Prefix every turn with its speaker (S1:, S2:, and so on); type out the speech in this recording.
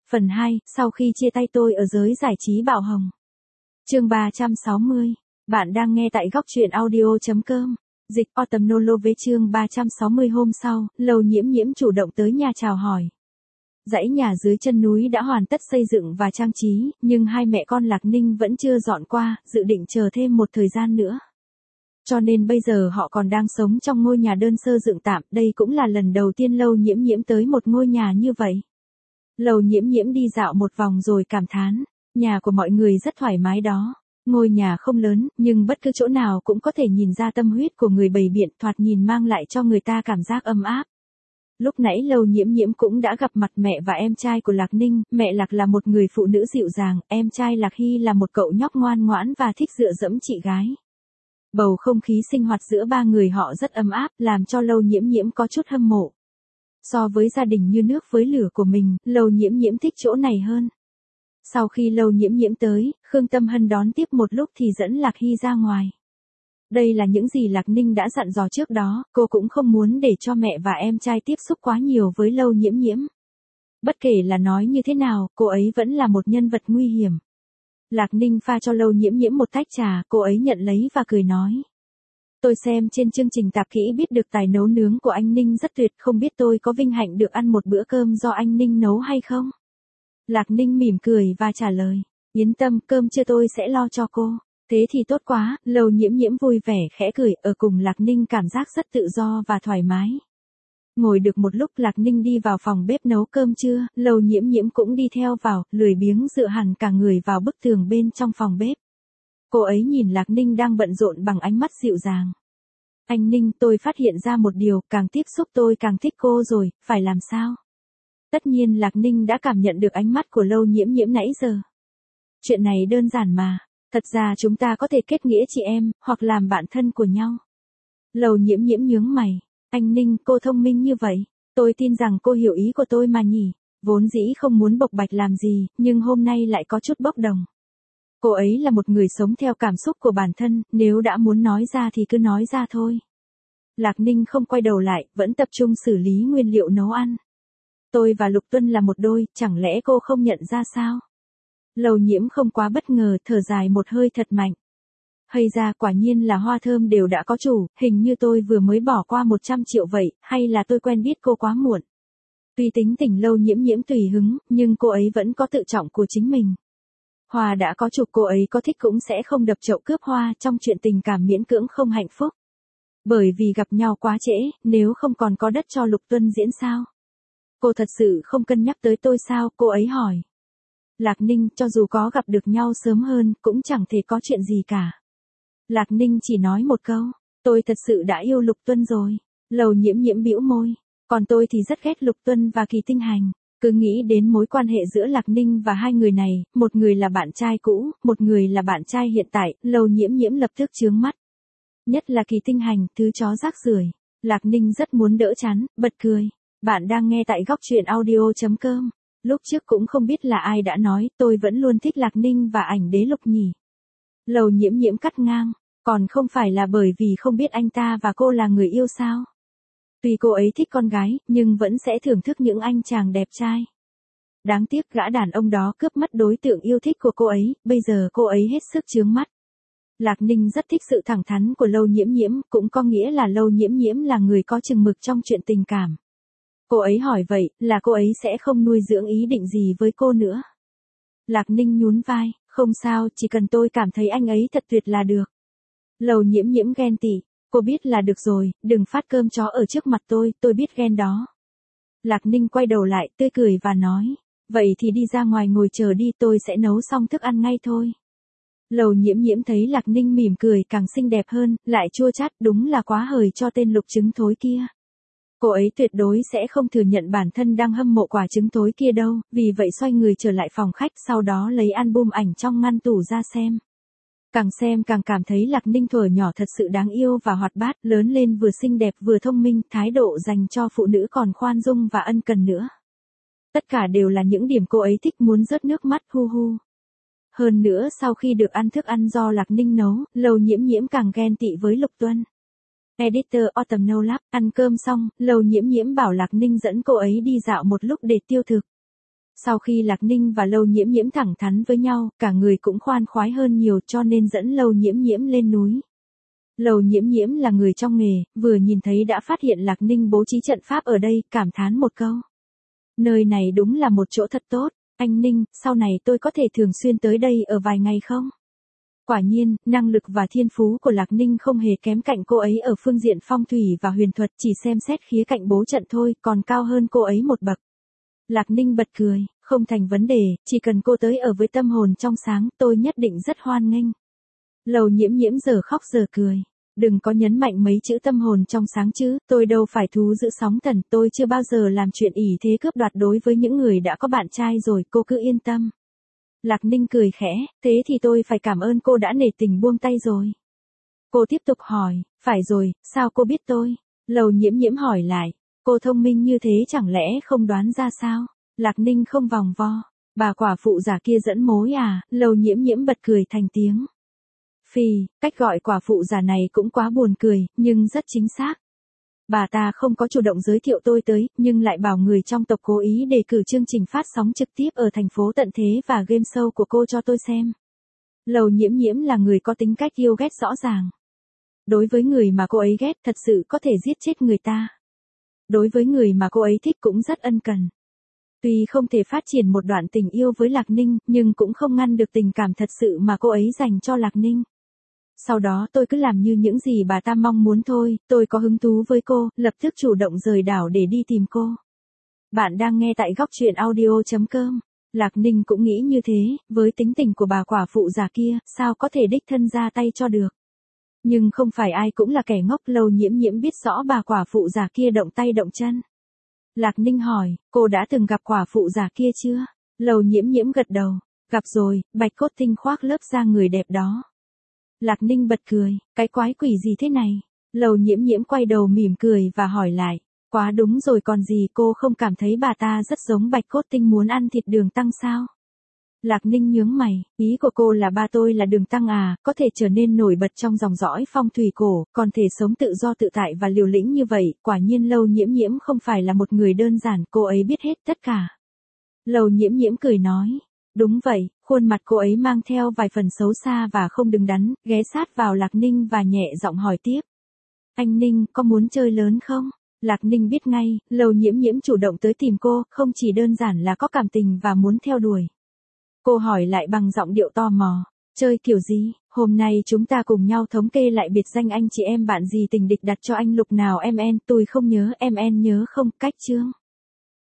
S1: Phần 2, sau khi chia tay tôi ở giới giải trí Bạo Hồng. Chương 360. Bạn đang nghe tại góc truyện audio.com. Dịch Autumnolo với chương 360. Hôm sau, Lầu Nhiễm Nhiễm chủ động tới nhà chào hỏi. Dãy nhà dưới chân núi đã hoàn tất xây dựng và trang trí, nhưng hai mẹ con Lạc Ninh vẫn chưa dọn qua, dự định chờ thêm một thời gian nữa. Cho nên bây giờ họ còn đang sống trong ngôi nhà đơn sơ dựng tạm, đây cũng là lần đầu tiên Lầu Nhiễm Nhiễm tới một ngôi nhà như vậy. Lầu Nhiễm Nhiễm đi dạo một vòng rồi cảm thán, nhà của mọi người rất thoải mái đó. Ngôi nhà không lớn, nhưng bất cứ chỗ nào cũng có thể nhìn ra tâm huyết của người bày biện, thoạt nhìn mang lại cho người ta cảm giác ấm áp. Lúc nãy Lầu Nhiễm Nhiễm cũng đã gặp mặt mẹ và em trai của Lạc Ninh, mẹ Lạc là một người phụ nữ dịu dàng, em trai Lạc Hy là một cậu nhóc ngoan ngoãn và thích dựa dẫm chị gái. Bầu không khí sinh hoạt giữa ba người họ rất ấm áp, làm cho Lầu Nhiễm Nhiễm có chút hâm mộ. So với gia đình như nước với lửa của mình, Lầu Nhiễm Nhiễm thích chỗ này hơn. Sau khi Lầu Nhiễm Nhiễm tới, Khương Tâm Hân đón tiếp một lúc thì dẫn Lạc Hy ra ngoài. Đây là những gì Lạc Ninh đã dặn dò trước đó, cô cũng không muốn để cho mẹ và em trai tiếp xúc quá nhiều với Lầu Nhiễm Nhiễm. Bất kể là nói như thế nào, cô ấy vẫn là một nhân vật nguy hiểm. Lạc Ninh pha cho Lầu Nhiễm Nhiễm một tách trà, cô ấy nhận lấy và cười nói. Tôi xem trên chương trình tạp kỹ biết được tài nấu nướng của anh Ninh rất tuyệt, không biết tôi có vinh hạnh được ăn một bữa cơm do anh Ninh nấu hay không? Lạc Ninh mỉm cười và trả lời, yên tâm, cơm trưa tôi sẽ lo cho cô. Thế thì tốt quá, Lầu Nhiễm Nhiễm vui vẻ khẽ cười, ở cùng Lạc Ninh cảm giác rất tự do và thoải mái. Ngồi được một lúc Lạc Ninh đi vào phòng bếp nấu cơm trưa, Lầu Nhiễm Nhiễm cũng đi theo vào, lười biếng dựa hẳn cả người vào bức tường bên trong phòng bếp. Cô ấy nhìn Lạc Ninh đang bận rộn bằng ánh mắt dịu dàng. Anh Ninh, tôi phát hiện ra một điều, càng tiếp xúc tôi càng thích cô rồi, phải làm sao? Tất nhiên Lạc Ninh đã cảm nhận được ánh mắt của Lầu Nhiễm Nhiễm nãy giờ. Chuyện này đơn giản mà, thật ra chúng ta có thể kết nghĩa chị em, hoặc làm bạn thân của nhau. Lầu Nhiễm Nhiễm nhướng mày, anh Ninh, cô thông minh như vậy, tôi tin rằng cô hiểu ý của tôi mà nhỉ, vốn dĩ không muốn bộc bạch làm gì, nhưng hôm nay lại có chút bốc đồng. Cô ấy là một người sống theo cảm xúc của bản thân, nếu đã muốn nói ra thì cứ nói ra thôi. Lạc Ninh không quay đầu lại, vẫn tập trung xử lý nguyên liệu nấu ăn. Tôi và Lục Tuân là một đôi, chẳng lẽ cô không nhận ra sao? Lầu Nhiễm không quá bất ngờ, thở dài một hơi thật mạnh. Hay ra quả nhiên là hoa thơm đều đã có chủ, hình như tôi vừa mới bỏ qua 100 triệu vậy, hay là tôi quen biết cô quá muộn. Tuy tính tình Lầu Nhiễm Nhiễm tùy hứng, nhưng cô ấy vẫn có tự trọng của chính mình. Hoa đã có chủ, cô ấy có thích cũng sẽ không đập chậu cướp hoa, trong chuyện tình cảm miễn cưỡng không hạnh phúc. Bởi vì gặp nhau quá trễ, nếu không còn có đất cho Lục Tuân diễn sao? Cô thật sự không cân nhắc tới tôi sao, cô ấy hỏi. Lạc Ninh, cho dù có gặp được nhau sớm hơn, cũng chẳng thể có chuyện gì cả. Lạc Ninh chỉ nói một câu, tôi thật sự đã yêu Lục Tuân rồi. Lầu Nhiễm Nhiễm bĩu môi, còn tôi thì rất ghét Lục Tuân và Kỳ Tinh Hành. Cứ nghĩ đến mối quan hệ giữa Lạc Ninh và hai người này, một người là bạn trai cũ, một người là bạn trai hiện tại, Lầu Nhiễm Nhiễm lập tức chướng mắt. Nhất là Kỳ Tinh Hành, thứ chó rác rưởi. Lạc Ninh rất muốn đỡ chán, bật cười. Bạn đang nghe tại góc truyện audio.com. Lúc trước cũng không biết là ai đã nói, tôi vẫn luôn thích Lạc Ninh và ảnh đế Lục nhỉ. Lầu Nhiễm Nhiễm cắt ngang, còn không phải là bởi vì không biết anh ta và cô là người yêu sao? Tuy cô ấy thích con gái, nhưng vẫn sẽ thưởng thức những anh chàng đẹp trai. Đáng tiếc gã đàn ông đó cướp mất đối tượng yêu thích của cô ấy, bây giờ cô ấy hết sức chướng mắt. Lạc Ninh rất thích sự thẳng thắn của Lầu Nhiễm Nhiễm, cũng có nghĩa là Lầu Nhiễm Nhiễm là người có chừng mực trong chuyện tình cảm. Cô ấy hỏi vậy, là cô ấy sẽ không nuôi dưỡng ý định gì với cô nữa. Lạc Ninh nhún vai, không sao, chỉ cần tôi cảm thấy anh ấy thật tuyệt là được. Lầu Nhiễm Nhiễm ghen tị, cô biết là được rồi, đừng phát cơm chó ở trước mặt tôi biết ghen đó. Lạc Ninh quay đầu lại, tươi cười và nói, vậy thì đi ra ngoài ngồi chờ đi, tôi sẽ nấu xong thức ăn ngay thôi. Lầu Nhiễm Nhiễm thấy Lạc Ninh mỉm cười càng xinh đẹp hơn, lại chua chát, đúng là quá hời cho tên Lục trứng thối kia. Cô ấy tuyệt đối sẽ không thừa nhận bản thân đang hâm mộ quả trứng thối kia đâu, vì vậy xoay người trở lại phòng khách, sau đó lấy album ảnh trong ngăn tủ ra xem. Càng xem càng cảm thấy Lạc Ninh thuở nhỏ thật sự đáng yêu và hoạt bát, lớn lên vừa xinh đẹp vừa thông minh, thái độ dành cho phụ nữ còn khoan dung và ân cần nữa. Tất cả đều là những điểm cô ấy thích muốn rớt nước mắt hu hu. Hơn nữa sau khi được ăn thức ăn do Lạc Ninh nấu, Lầu Nhiễm Nhiễm càng ghen tị với Lục Tuân. Editor Autumnolo, ăn cơm xong, Lầu Nhiễm Nhiễm bảo Lạc Ninh dẫn cô ấy đi dạo một lúc để tiêu thực. Sau khi Lạc Ninh và Lâu Nhiễm Nhiễm thẳng thắn với nhau, cả người cũng khoan khoái hơn nhiều cho nên dẫn Lâu Nhiễm Nhiễm lên núi. Lâu Nhiễm Nhiễm là người trong nghề, vừa nhìn thấy đã phát hiện Lạc Ninh bố trí trận pháp ở đây, cảm thán một câu. Nơi này đúng là một chỗ thật tốt, anh Ninh, sau này tôi có thể thường xuyên tới đây ở vài ngày không? Quả nhiên, năng lực và thiên phú của Lạc Ninh không hề kém cạnh cô ấy ở phương diện phong thủy và huyền thuật, chỉ xem xét khía cạnh bố trận thôi, còn cao hơn cô ấy một bậc. Lạc Ninh bật cười, không thành vấn đề, chỉ cần cô tới ở với tâm hồn trong sáng, tôi nhất định rất hoan nghênh. Lâu Nhiễm Nhiễm giờ khóc giờ cười. Đừng có nhấn mạnh mấy chữ tâm hồn trong sáng chứ, tôi đâu phải thú giữ sóng thần, tôi chưa bao giờ làm chuyện ỷ thế cướp đoạt đối với những người đã có bạn trai rồi, cô cứ yên tâm. Lạc Ninh cười khẽ, thế thì tôi phải cảm ơn cô đã nể tình buông tay rồi. Cô tiếp tục hỏi, phải rồi, sao cô biết tôi? Lâu Nhiễm Nhiễm hỏi lại, cô thông minh như thế chẳng lẽ không đoán ra sao? Lạc Ninh không vòng vo, bà quả phụ già kia dẫn mối à? Lâu Nhiễm Nhiễm bật cười thành tiếng. Phì, cách gọi quả phụ già này cũng quá buồn cười, nhưng rất chính xác. Bà ta không có chủ động giới thiệu tôi tới, nhưng lại bảo người trong tộc cố ý đề cử chương trình phát sóng trực tiếp ở thành phố tận thế và game show của cô cho tôi xem. Lâu Nhiễm Nhiễm là người có tính cách yêu ghét rõ ràng. Đối với người mà cô ấy ghét thật sự có thể giết chết người ta. Đối với người mà cô ấy thích cũng rất ân cần. Tuy không thể phát triển một đoạn tình yêu với Lạc Ninh, nhưng cũng không ngăn được tình cảm thật sự mà cô ấy dành cho Lạc Ninh. Sau đó tôi cứ làm như những gì bà ta mong muốn thôi, tôi có hứng thú với cô, lập tức chủ động rời đảo để đi tìm cô. Bạn đang nghe tại góc truyện audio.com. Lạc Ninh cũng nghĩ như thế, với tính tình của bà quả phụ già kia, sao có thể đích thân ra tay cho được. Nhưng không phải ai cũng là kẻ ngốc, Lâu Nhiễm Nhiễm biết rõ bà quả phụ già kia động tay động chân. Lạc Ninh hỏi, cô đã từng gặp quả phụ già kia chưa? Lâu Nhiễm Nhiễm gật đầu, gặp rồi, bạch cốt tinh khoác lớp da người đẹp đó. Lạc Ninh bật cười, cái quái quỷ gì thế này? Lâu Nhiễm Nhiễm quay đầu mỉm cười và hỏi lại, quá đúng rồi còn gì, cô không cảm thấy bà ta rất giống bạch cốt tinh muốn ăn thịt Đường Tăng sao? Lạc Ninh nhướng mày, ý của cô là ba tôi là Đường Tăng à, có thể trở nên nổi bật trong dòng dõi phong thủy cổ, còn thể sống tự do tự tại và liều lĩnh như vậy, quả nhiên Lâu Nhiễm Nhiễm không phải là một người đơn giản, cô ấy biết hết tất cả. Lâu Nhiễm Nhiễm cười nói, đúng vậy, khuôn mặt cô ấy mang theo vài phần xấu xa và không đứng đắn, ghé sát vào Lạc Ninh và nhẹ giọng hỏi tiếp. Anh Ninh, có muốn chơi lớn không? Lạc Ninh biết ngay, Lâu Nhiễm Nhiễm chủ động tới tìm cô, không chỉ đơn giản là có cảm tình và muốn theo đuổi. Cô hỏi lại bằng giọng điệu tò mò, chơi kiểu gì? Hôm nay chúng ta cùng nhau thống kê lại biệt danh anh chị em bạn gì tình địch đặt cho anh Lục nào em en, tôi không nhớ em en nhớ không, cách chương.